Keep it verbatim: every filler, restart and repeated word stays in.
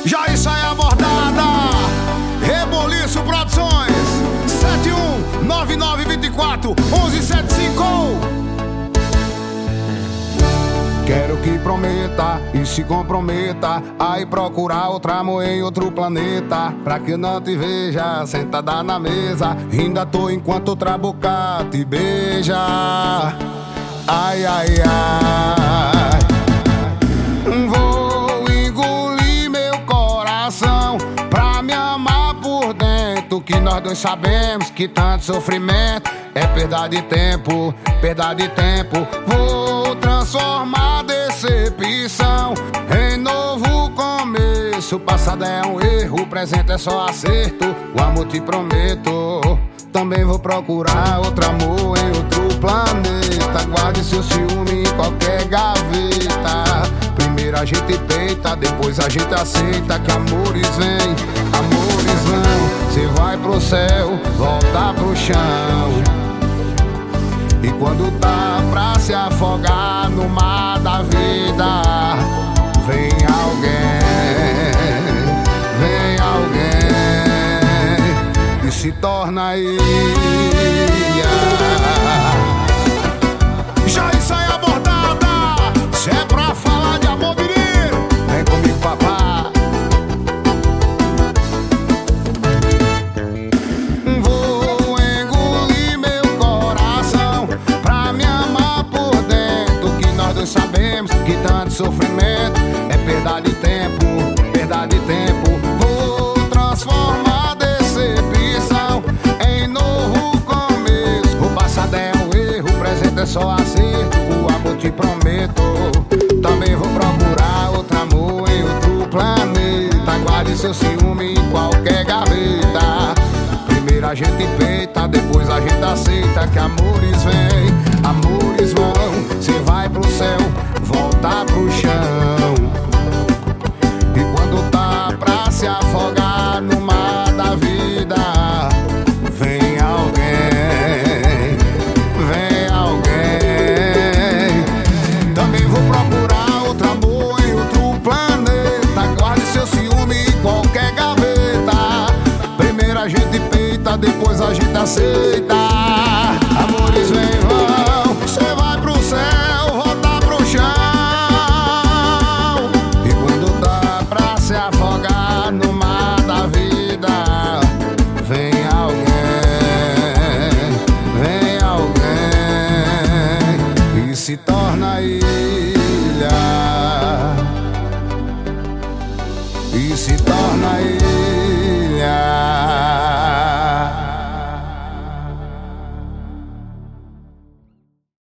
Já isso aí é abordada. Reboliço Produções. Sete um nove nove dois quatro um um sete cinco. Quero que prometa e se comprometa a ir procurar outro amor em outro planeta, pra que eu não te veja sentada na mesa, ainda tô enquanto outra boca te beija. Ai, ai, ai. Vou engolir meu coração pra me amar por dentro, que nós dois sabemos que tanto sofrimento é perda de tempo, perda de tempo. Vou transformar decepção em novo começo. O passado é um erro, o presente é só acerto. O amor te prometo, também vou procurar outro amor em outro planeta. Guarde seu ciúme em qualquer gaveta. Primeiro a gente peita, depois a gente aceita que amores vêm, amores vão. Cê vai pro céu, volta pro chão. E quando tá pra se afogar no mar da vida, vem alguém, vem alguém e se torna ilha. Já isso aí é abordada. Se é pra falar de amor, menino, vem comigo, papá. Vou engolir meu coração pra me amar por dentro, que nós dois sabemos que tanto sofrimento é perda de tempo, perda de tempo. Vou transformar decepção em novo começo. O passado é um erro, o presente é só acerto. O amor te prometo, também vou procurar outro amor em outro planeta. Guarde seu ciúme em qualquer gaveta. Primeiro a gente peita, depois a gente aceita que amores vêm, amores vão. Cê vai pro céu, volta pro chão. E quando tá pra se afogar no mar da vida, vem alguém, vem alguém. Também vou procurar outro amor em outro planeta. Guarde seu ciúme em qualquer gaveta. Primeiro a gente peita, depois a gente aceita. Amores vem vão, cê vai pro céu, volta pro chão. E quando tá pra se afogar no mar da vida, vem alguém, vem alguém e se torna ilha, e se torna ilha.